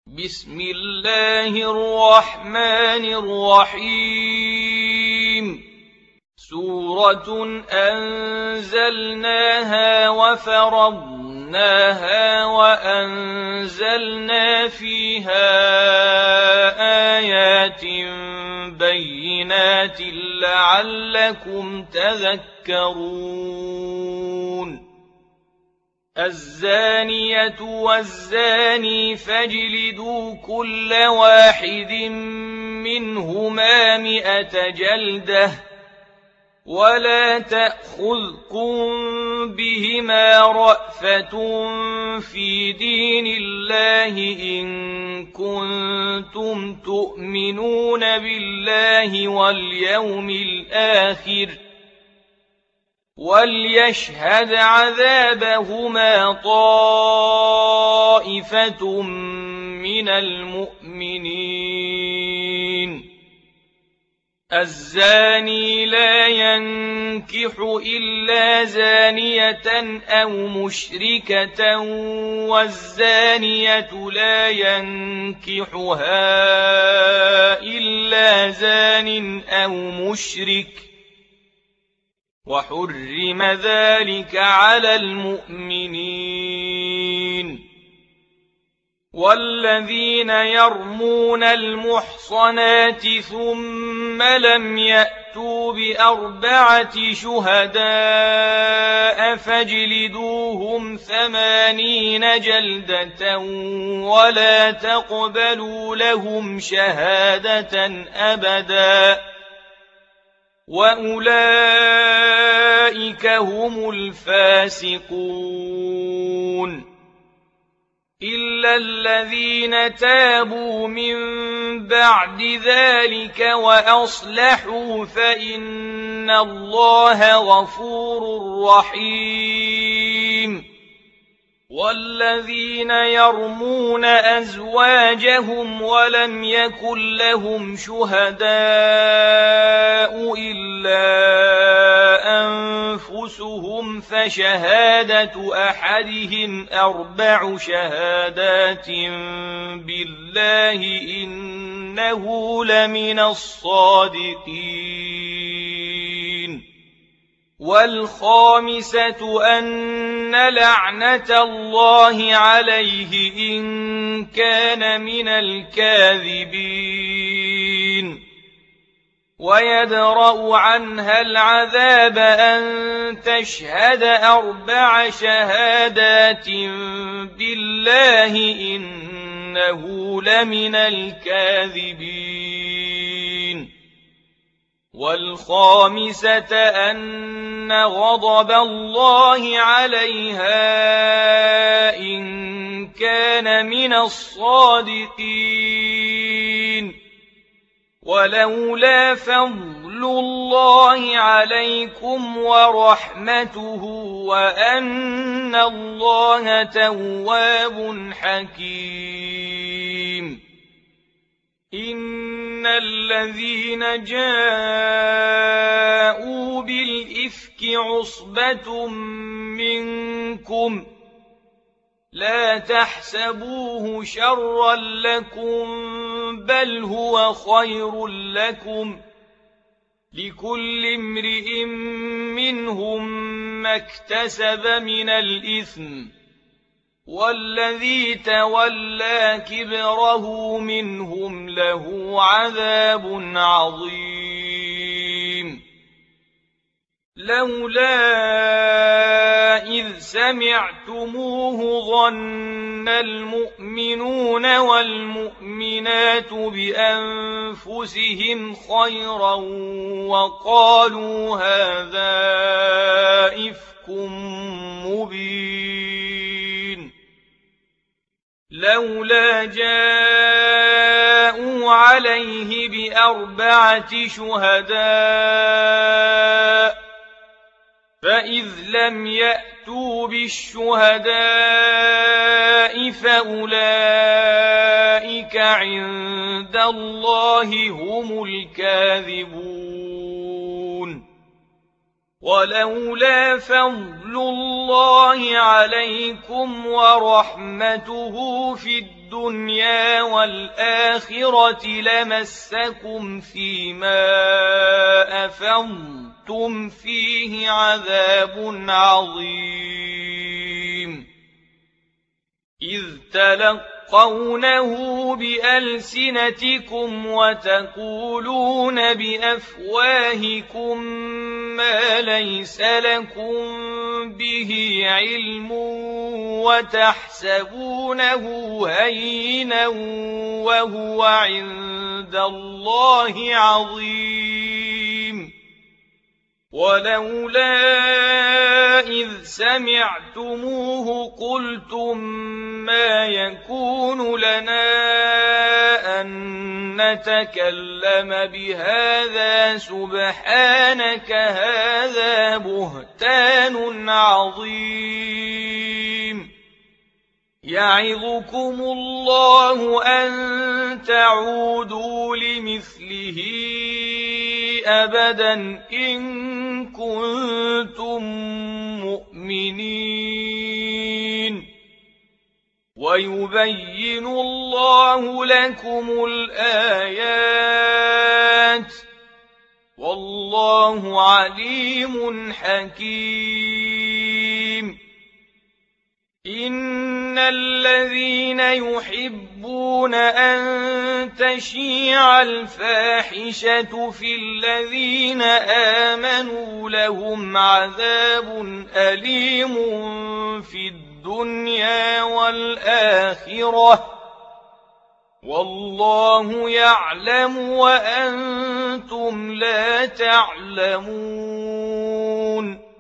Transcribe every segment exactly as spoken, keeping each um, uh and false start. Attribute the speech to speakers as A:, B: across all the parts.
A: بسم الله الرحمن الرحيم سورة أنزلناها وفرضناها وأنزلنا فيها آيات بينات لعلكم تذكرون الزانية والزاني فاجلدوا كل واحد منهما مئة جلدة ولا تأخذكم بهما رأفة في دين الله إن كنتم تؤمنون بالله واليوم الآخر وليشهد عذابهما طائفة من المؤمنين الزاني لا ينكح إلا زانية أو مشركة والزانية لا ينكحها إلا زان أو مشرك وحرم ذلك على المؤمنين والذين يرمون المحصنات ثم لم يأتوا بأربعة شهداء فاجلدوهم ثمانين جلدة ولا تقبلوا لهم شهادة أبدا وأولئك هم الفاسقون إلا الذين تابوا من بعد ذلك وأصلحوا فإن الله غفور رحيم والذين يرمون أزواجهم ولم يكن لهم شهداء إلا أنفسهم فشهادة أحدهم أربع شهادات بالله إنه لمن الصادقين والخامسة أن لعنة الله عليه إن كان من الكاذبين ويدرأ عنها العذاب أن تشهد أربع شهادات بالله إنه لمن الكاذبين والخامسة أن غضب الله عليها إن كان من الصادقين ولولا فضل الله عليكم ورحمته وأن الله تواب حكيم إن الذين جاءوا بالإفك عصبة منكم لا تحسبوه شرا لكم بل هو خير لكم لكل امرئ منهم ما اكتسب من الإثم والذي تولى كبره منهم له عذاب عظيم لولا إذ سمعتموه ظن المؤمنون والمؤمنات بأنفسهم خيرا وقالوا هذا إفك مبين لولا جاءوا عليه بأربعة شهداء فإذ لم يأتوا بالشهداء فأولئك عند الله هم الكاذبون ولولا فضل الله عليكم ورحمته في الدنيا والآخرة لمسكم فيما أفضتم فيه عذاب عظيم إذ تلقونه بألسنتكم وتقولون بأفواهكم ما ليس لكم به علم وتحسبونه هينا وهو عند الله عظيم ولولا إذ سمعتموه قلتم ما يكون لنا أن نتكلم بهذا سبحانك هذا بهتان عظيم يعظكم الله أن تعودوا لمثله أبدا إن كنتم مؤمنين ويبين الله لكم الآيات والله عليم حكيم إن الذين يحبون أن تشيع الفاحشة في الذين آمنوا لهم عذاب أليم في الدنيا والآخرة والله يعلم وأنتم لا تعلمون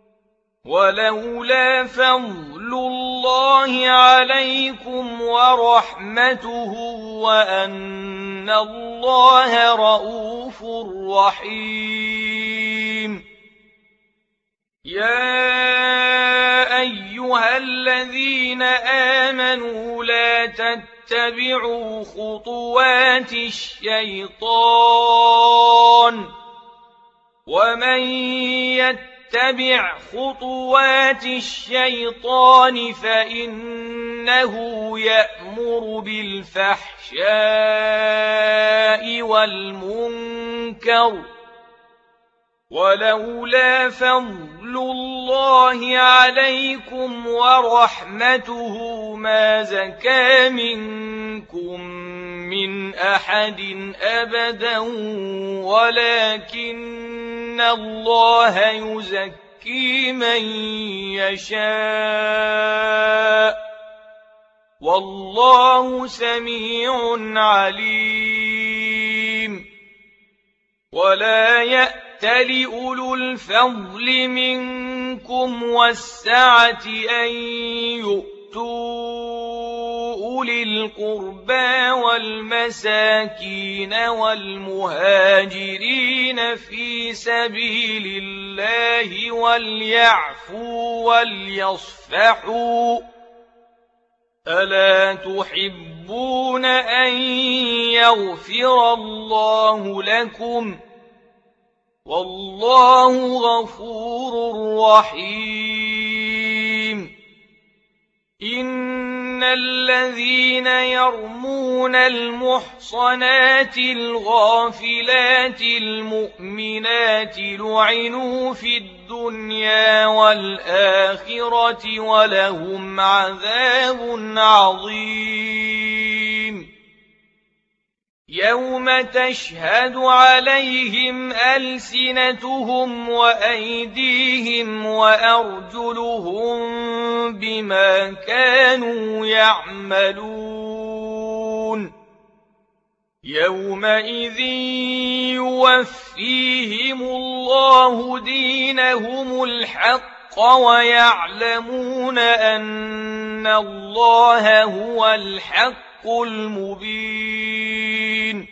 A: ولولا فضل الله عليكم ورحمته وأن الله رءوف رحيم يا أيها الذين آمنوا لا تتبعوا خطوات الشيطان ومن يتبع اتبع خطوات الشيطان فإنه يأمر بالفحشاء والمنكر ولولا فضل الله عليكم ورحمته ما زكى منكم من أحد أبدا ولكن الله يزكي من يشاء والله سميع عليم ولا يأتل أولو الفضل منكم والسعة أن يؤتوا أولي القربى والمساكين والمهاجرين في سبيل الله وليعفوا وليصفحوا ألا تحبون أن يغفر الله لكم والله غفور رحيم إن الذين يرمون المحصنات الغافلات المؤمنات لعنوا في الدنيا والآخرة ولهم عذاب عظيم يوم تشهد عليهم ألسنتهم وأيديهم وأرجلهم بما كانوا يعملون يومئذ يوفيهم الله دينهم الحق ويعلمون أن الله هو الحق المبين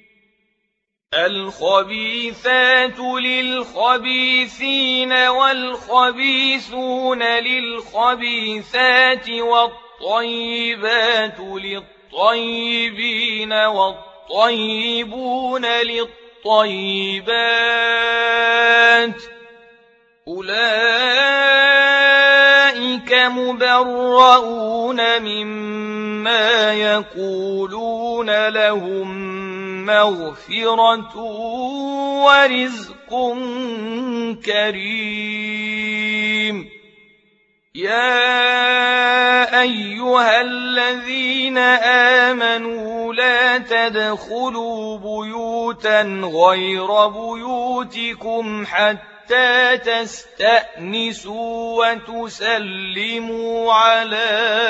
A: الخبيثات للخبيثين والخبيثون للخبيثات والطيبات للطيبين والطيبون للطيبات أولئك مبرؤون مما يقولون لهم مغفرة ورزق كريم يا أيها الذين آمنوا لا تدخلوا بيوتا غير بيوتكم حتى تستأنسوا وتسلموا على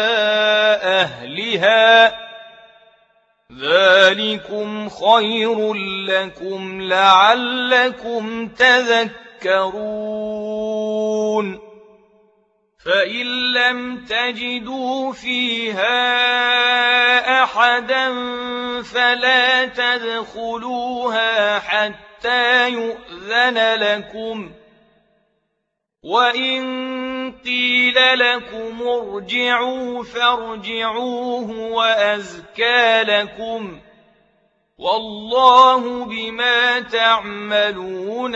A: أهلها ذلكم خير لكم لعلكم تذكرون فإن لم تجدوا فيها أحدا فلا تدخلوها حتى يؤذن لكم وإن قيل لكم ارجعوا فارجعوه وأزكى لكم والله بما تعملون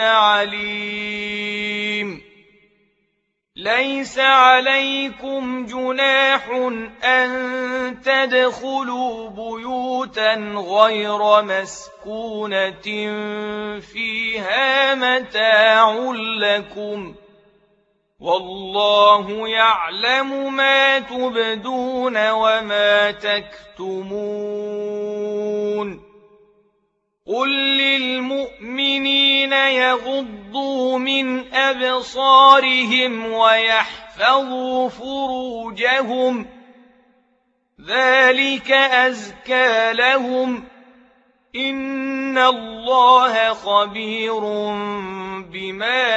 A: عليم ليس عليكم جناح أن تدخلوا بيوتا غير مسكونة فيها متاع لكم والله يعلم ما تبدون وما تكتمون قل للمؤمنين يغضوا من أبصارهم ويحفظوا فروجهم ذلك أزكى لهم إن الله خبير بما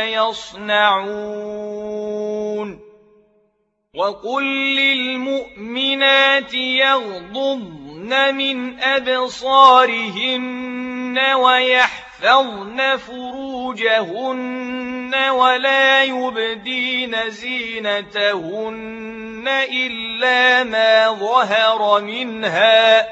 A: يصنعون وقل للمؤمنات يغضضن من أبصارهن ويحفظن فروجهن ولا يبدين زينتهن إلا ما ظهر منها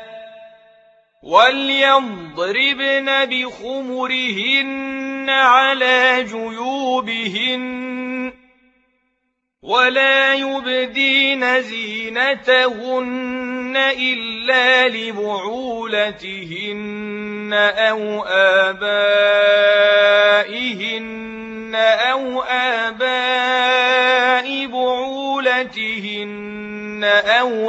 A: وليضربن بخمرهن على جيوبهن ولا يبدين زينتهن إلا لبعولتهن أو آبائهن أو آباء بعولتهن أو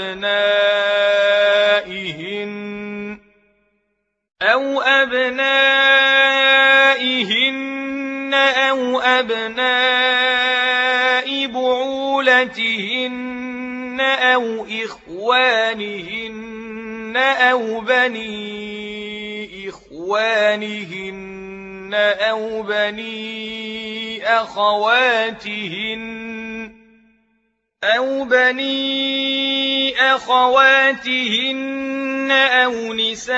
A: أبنائهن أو أبنائهن أو أبناء بعولتهن أو إخوانهن أو بني إخوانهن أو بني أخواتهن أو بني أخواتهن أو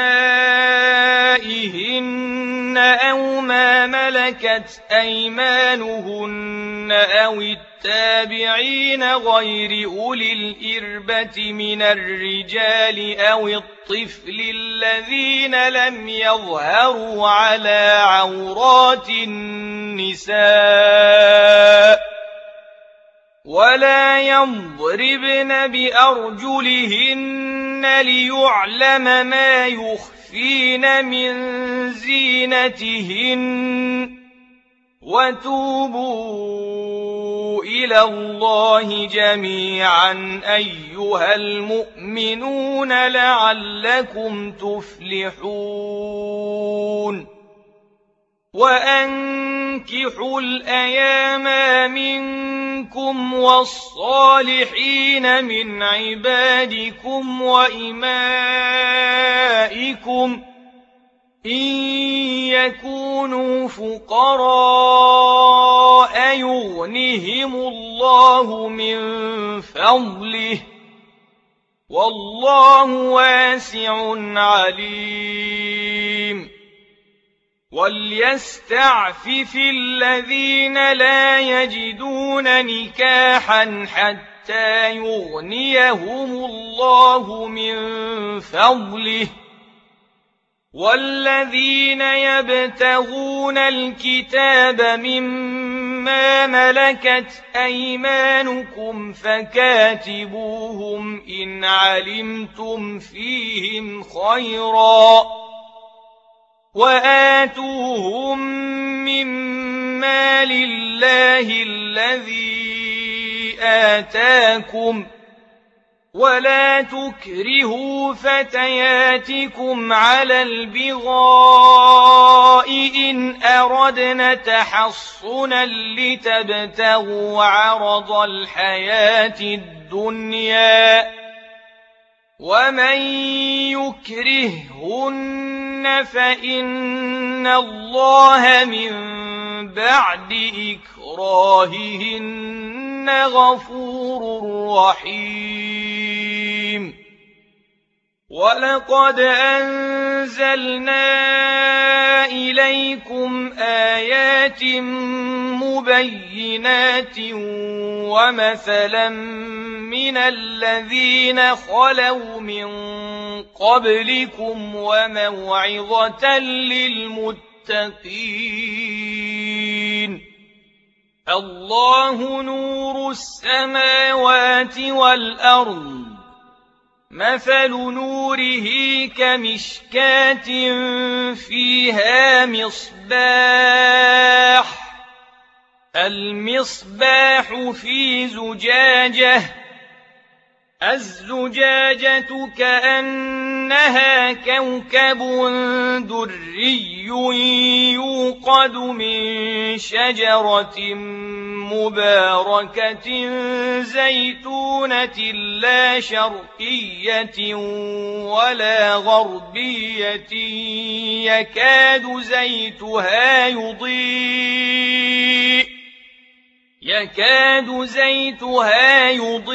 A: نسائهن أو ما ملكت أيمانهن أو التابعين غير أولي الإربة من الرجال أو الطفل الذين لم يظهروا على عورات النساء ولا يضربن بأرجلهن ليعلم ما يخفين من زينتهن وتوبوا إلى الله جميعا أيها المؤمنون لعلكم تفلحون وأنكحوا الأيام منكم والصالحين من عبادكم وإمائكم إن يكونوا فقراء يغنهم الله من فضله والله واسع عليم وليستعفف الذين لا يجدون نكاحا حتى يغنيهم الله من فضله والذين يبتغون الكتاب مما ملكت أيمانكم فكاتبوهم إن علمتم فيهم خيرا وآتوهم مما لله الذي آتاكم ولا تكرهوا فتياتكم على البغاء إن أردنا تحصنا لتبتغوا عرض الحياة الدنيا ومن يكرههن فإن الله من بعد إكراههن غفور رحيم ولقد أنزلنا إليكم آيات مبينات ومثلا من الذين خلوا من قبلكم وموعظة للمتقين الله نور السماوات والأرض مثل نوره كمشكاة فيها مصباح المصباح في زجاجة الزجاجة كأنها كوكب دري يوقد من شجرة مباركة زيتونة لا شرقية ولا غربية يكاد زيتها يضيء يكاد زيتها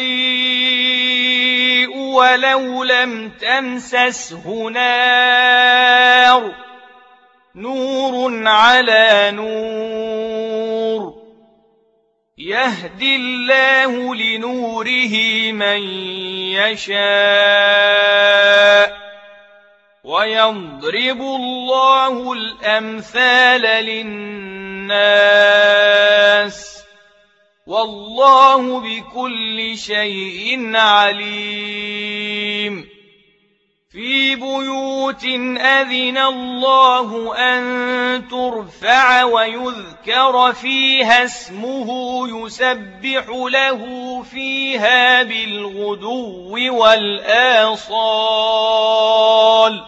A: يضيء ولو لم تمسسه نار نور على نور يهدي الله لنوره من يشاء ويضرب الله الأمثال للناس والله بكل شيء عليم في بيوت أذن الله أن ترفع ويذكر فيها اسمه يسبح له فيها بالغدو والآصال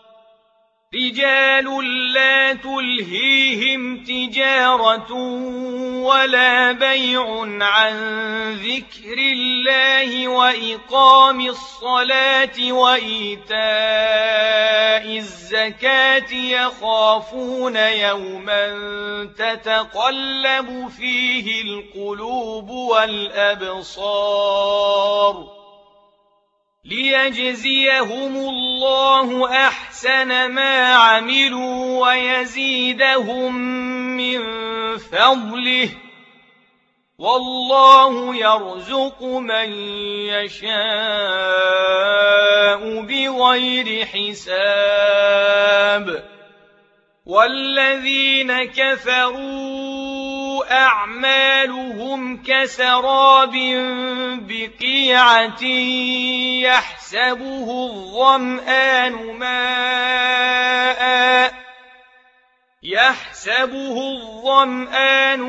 A: رجال لا تلهيهم تجارة ولا بيع عن ذكر الله وإقام الصلاة وإيتاء الزكاة يخافون يوما تتقلب فيه القلوب والأبصار ليجزيهم الله أحسن ما عملوا ويزيدهم من فضله والله يرزق من يشاء بغير حساب والذين كفروا أعمالهم كسراب بقيعة يحسبه الظمآن ماء يحسبه الظمآن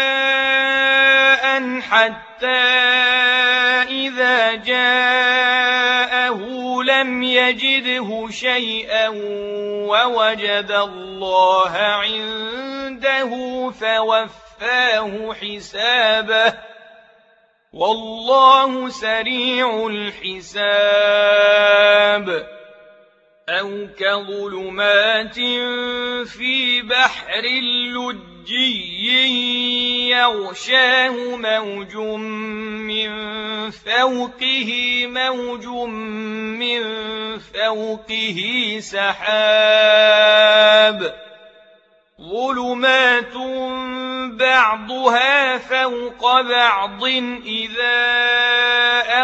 A: ماء حتى إذا جاءه لم يجده شيئا ووجد الله عنده فوفاه حسابه والله سريع الحساب أو كظلمات في بحر لجي يغشاه موج من فوقه موج من فوقه سحاب ظلمات بعضها فوق بعض إذا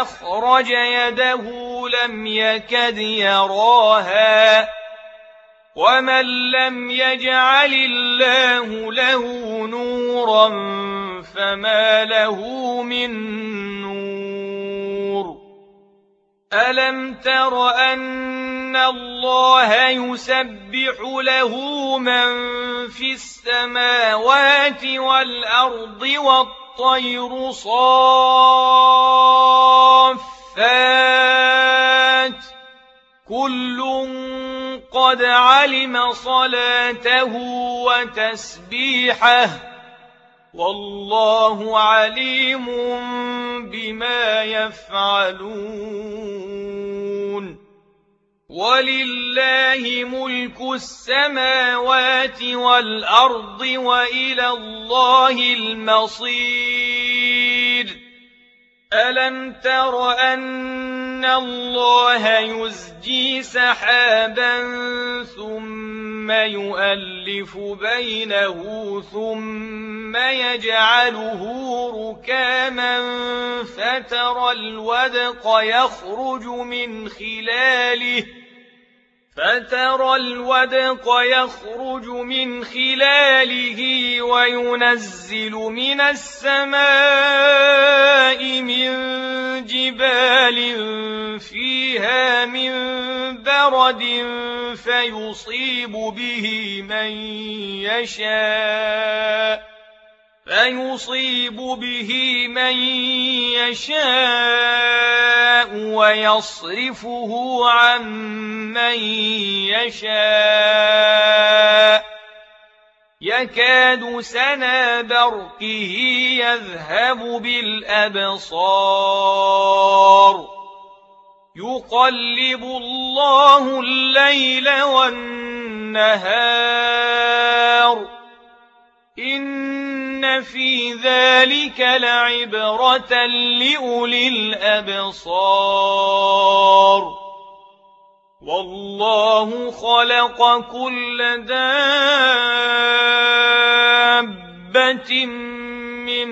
A: أخرج يده لم يكد يراها ومن لم يجعل الله له نورا فما له من نور ألم تر أن الله يسبح له من في السماوات والأرض والطير صافات كل قد علم صلاته وتسبيحه والله عليم بما يفعلون ولله ملك السماوات والأرض وإلى الله المصير ألم تر أن الله يزجي سحابا ثم يؤلف بينه ثم يجعله ركاما فترى الودق يخرج من خلاله فترى الودق يخرج من خلاله وينزل من السماء من جبال فيها من برد فيصيب به من يشاء فيصيب به من يشاء ويصرفه عن من يشاء يكاد سنا برقه يذهب بالأبصار يقلب الله الليل والنهار إن في ذلك لعبرة لأولي الأبصار والله خلق كل دابة من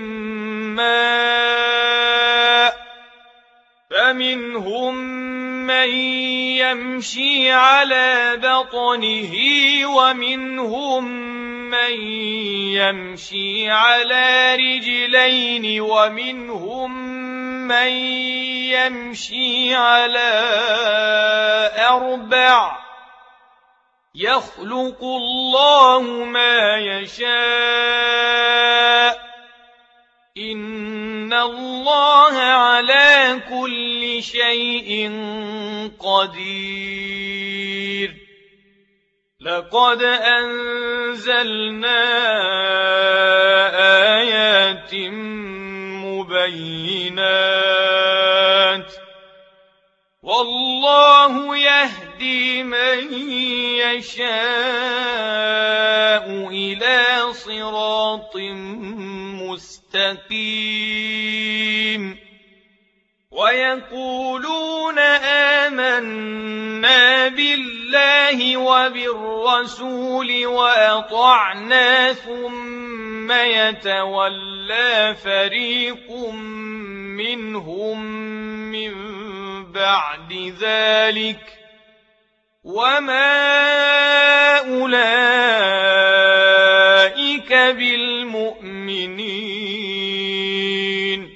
A: ماء فمنهم من يمشي على بطنه ومنهم من يمشي على رجلين ومنهم من يمشي على أربع يخلق الله ما يشاء إن الله على كل شيء قدير لقد أنزلنا آيات مبينات والله يهدي من يشاء إلى صراط مستقيم ويقولون آمنا بالله وبالرسول وأطعنا ثم يتولى فريق منهم من بعد ذلك وما أولئك بالمؤمنين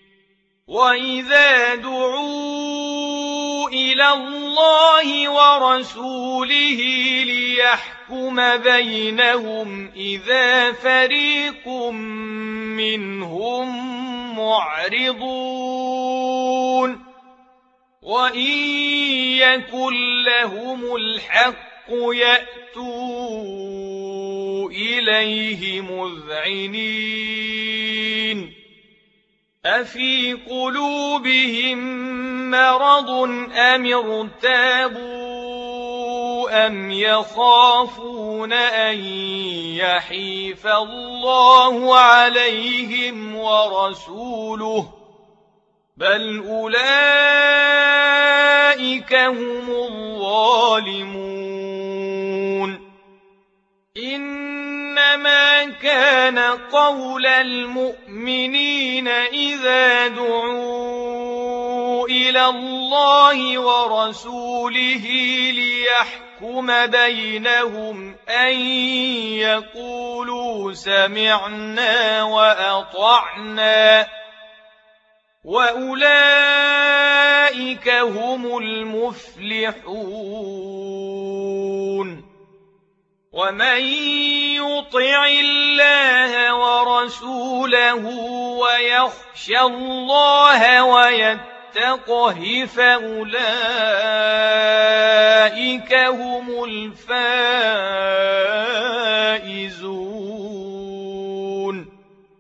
A: وإذا دعوا إلى الله ورسوله ليحكم بينهم إذا فريق منهم معرضون وإن يكن لهم الحق يأتوا إليه مذعنين أفي قلوبهم مرض أم ارتابوا أم يخافون أن يحيف الله عليهم ورسوله بل أولئك هم الظالمون إنما كان قول المؤمنين إذا دعوا إلى الله ورسوله ليحكم بينهم أن يقولوا سمعنا وأطعنا وأولئك هم المفلحون ومن يطع الله ورسوله ويخشى الله ويتقه فأولئك هم الفائزون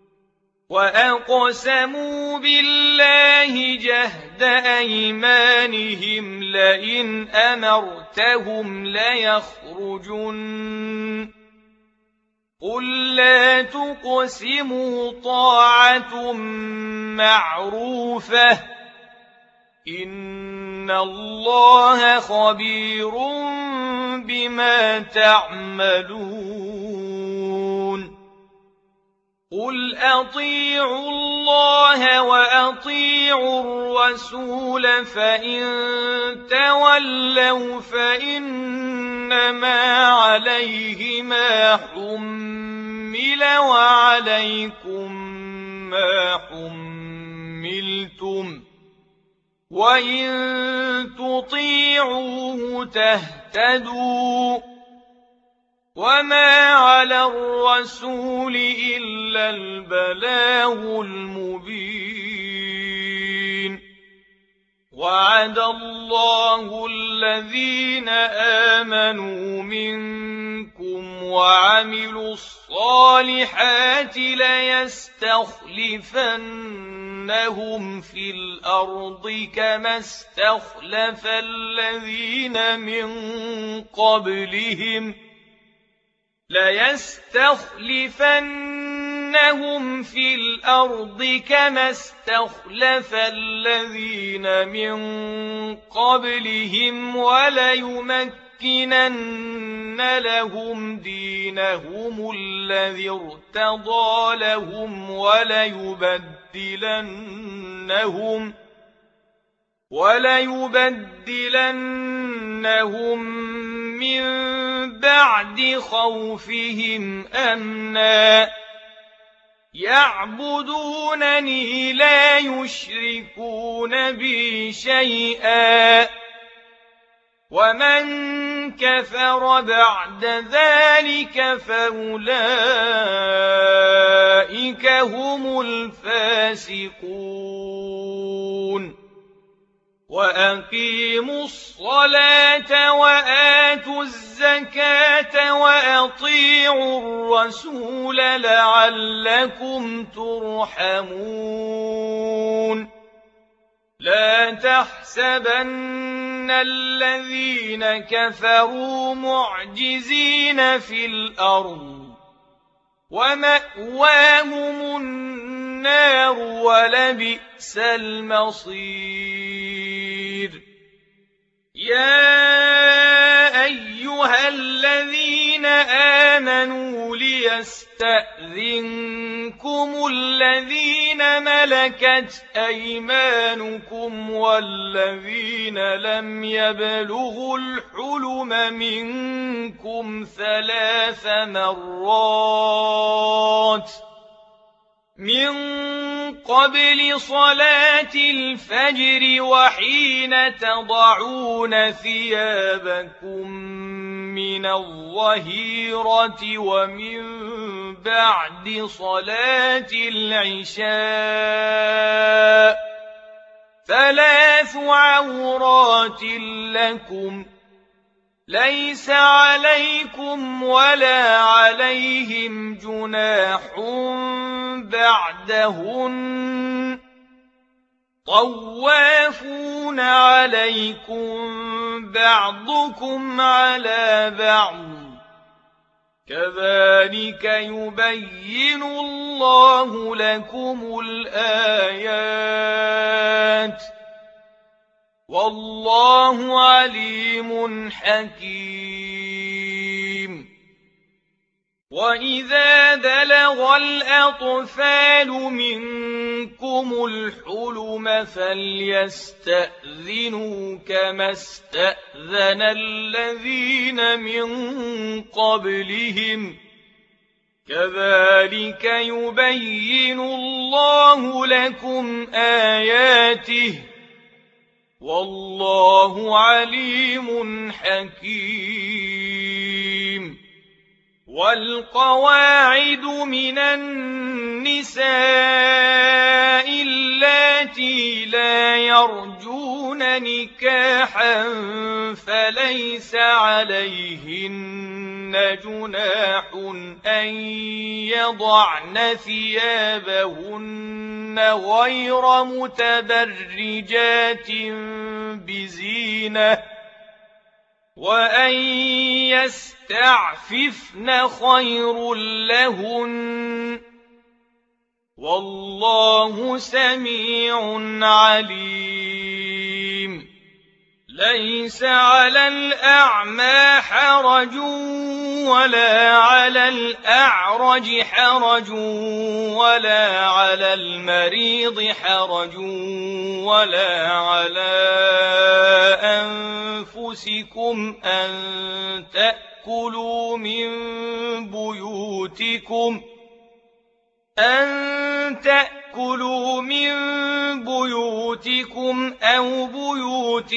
A: وأقسموا بالله جهد أيمانهم لئن أمرتهم ليخرجن قل لا تقسموا طاعة معروفة إن الله خبير بما تعملون قل أطيعوا الله وأطيعوا الرسول فإن تولوا فإنما عليه ما حمل وعليكم ما حملتم وإن تطيعوه تهتدوا وما على الرسول إلا البلاغ المبين وعد الله الذين آمنوا منكم وعملوا الصالحات ليستخلفنهم في الأرض كما استخلف الذين من قبلهم ليستخلفنهم في الأرض كما استخلف الذين من قبلهم وليمكنن لهم دينهم الذي ارتضى لهم وليبدلنهم وليبدلنهم من بعد خوفهم أمنا يعبدونني لا يشركون بي شيئا ومن كفر بعد ذلك فأولئك هم الفاسقون وأقيموا الصلاة وآتوا الزكاة وأطيعوا الرسول لعلكم ترحمون لا تحسبن الذين كفروا معجزين في الأرض ومأواهم النار ولبئس المصير يا أيها الذين آمنوا ليستأذنكم الذين ملكت أيمانكم والذين لم يبلغوا الحلم منكم ثلاث مرات من قبل صلاة الفجر وحين تضعون ثيابكم من الظهيرة ومن بعد صلاة العشاء ثلاث عورات لكم ليس عليكم ولا عليهم جناح بعدهن طوافون عليكم بعضكم على بعض كذلك يبين الله لكم الآيات والله عليم حكيم وَإِذَا بَلَغَ الْأَطْفَالُ مِنكُمُ الْحُلُمَ فَلْيَسْتَأْذِنُوا كَمَا اسْتَأْذَنَ الَّذِينَ مِن قَبْلِهِمْ ۚ كَذَٰلِكَ يُبَيِّنُ اللَّهُ لَكُمْ آيَاتِهِ ۗ وَاللَّهُ عَلِيمٌ حَكِيمٌ. وَالْقَوَاعِدُ مِنَ النِّسَاءِ اللَّاتِي لَا يَرْجُونَ نِكَاحًا فَلَيْسَ عَلَيْهِنَّ جُنَاحٌ أَن يَضَعْنَ ثِيَابَهُنَّ غَيْرَ مُتَبَرِّجَاتٍ بِزِينَةٍ ۖ وَأَن يَسْتَعْفِفْنَ خَيْرٌ لَّهُنَّ ۗ وَاللَّهُ سَمِيعٌ عَلِيمٌ. لَيْسَ عَلَى الْأَعْمَىٰ حَرَجٌ وَلَا عَلَى الْأَعْرَجِ حَرَجٌ وَلَا عَلَى الْمَرِيضِ حَرَجٌ وَلَا عَلَىٰ أَنفُسِكُمْ أَن تَأْكُلُوا مِن بُيُوتِكُمْ أَن تَأْكُلُوا مِن بُيُوتِكُمْ أَوْ بُيُوتِ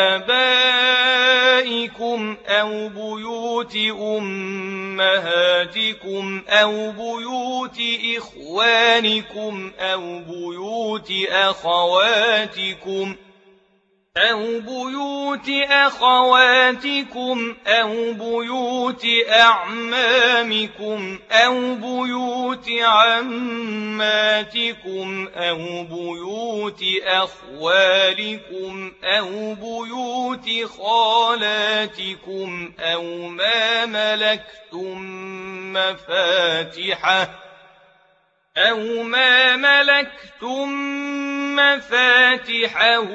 A: آبَائِكُمْ أَوْ بُيُوتِ أُمَّهَاتِكُمْ أَوْ بُيُوتِ إِخْوَانِكُمْ أَوْ بُيُوتِ أَخَوَاتِكُمْ أَوْ بُيُوتِ أَخَوَاتِكُمْ أَوْ بُيُوتِ أَعْمَامِكُمْ أَوْ بُيُوتِ عَمَّاتِكُمْ أَوْ بُيُوتِ أَخْوَالِكُمْ أَوْ بُيُوتِ خَالَاتِكُمْ أَوْ مَا مَلَكْتُم مَّفَاتِحَهُ أَوْ مَا مَلَكْتُم مَّفَاتِحَهُ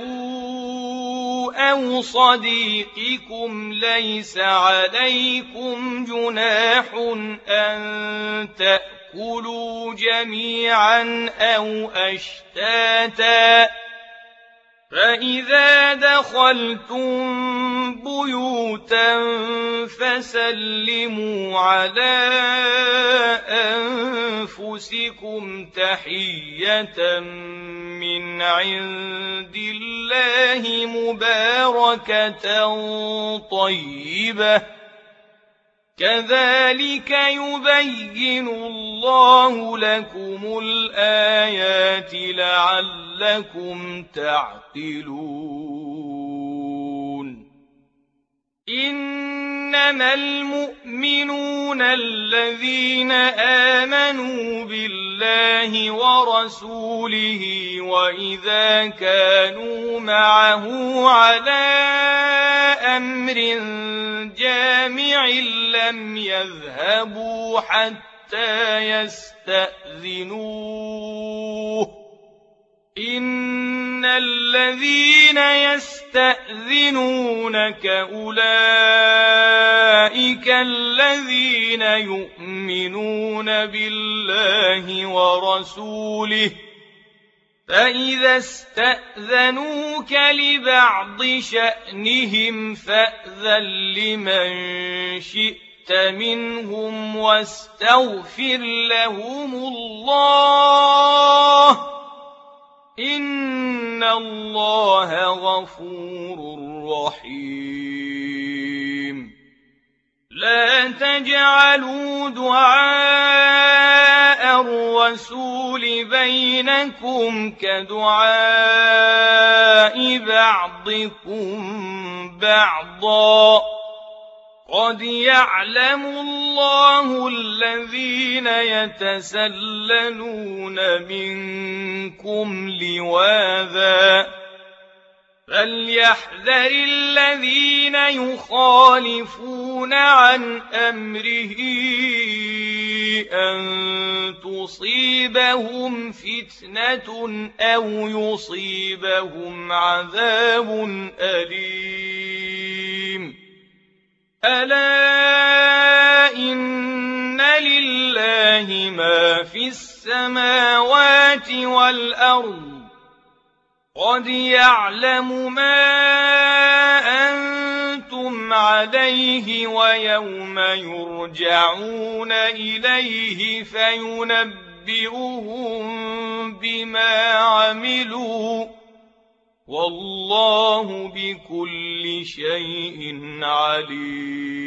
A: أَوْ صَدِيقِكُمْ لَيْسَ عَلَيْكُمْ جُنَاحٌ أَن تَأْكُلُوا جَمِيعًا أَوْ أَشْتَاتًا ۚ فَإِذَا دَخَلْتُم بُيُوتًا فَسَلِّمُوا عَلَىٰ أَنفُسِكُمْ تَحِيَّةً مِّنْ عِندِ اللَّهِ مُبَارَكَةً طَيِّبَةً ۚ كَذَٰلِكَ يُبَيِّنُ اللَّهُ لَكُمُ الْآيَاتِ لَعَلَّكُمْ تَعْقِلُونَ. إِنَّمَا الْمُؤْمِنُونَ الَّذِينَ آمَنُوا بِاللَّهِ وَرَسُولِهِ وَإِذَا كَانُوا مَعَهُ عَلَىٰ أَمْرٍ جَامِعٍ لَّمْ يَذْهَبُوا حَتَّىٰ يَسْتَأْذِنُوهُ ۚ إِنَّ الَّذِينَ يَسْتَأْذِنُونَكَ أُولَٰئِكَ الَّذِينَ يُؤْمِنُونَ بِاللَّهِ وَرَسُولِهِ ۚ فَإِذَا اسْتَأْذَنُوكَ لِبَعْضِ شَأْنِهِمْ فَأْذَن لِّمَن شِئْتَ مِنْهُمْ وَاسْتَغْفِرْ لَهُمُ اللَّهَ ۚ إِنَّ اللَّهَ غَفُورٌ رَّحِيمٌ. لَا تَجْعَلُوا دُعَاءَ الرَّسُولِ بَيْنَكُمْ كَدُعَاءِ بَعْضِكُم بَعْضًا ۚ قَدْ يَعْلَمُ اللَّهُ الَّذِينَ يَتَسَلَّلُونَ مِنكُمْ لِوَاذًا ۚ فَلْيَحْذَرِ الَّذِينَ يُخَالِفُونَ عَنْ أَمْرِهِ أَن تُصِيبَهُمْ فِتْنَةٌ أَوْ يُصِيبَهُمْ عَذَابٌ أَلِيمٌ. أَلَا إِنَّ في السماوات والأرض قد يعلم ما أنتم عليه ويوم يرجعون إليه فينبئهم بما عملوا والله بكل شيء عليم.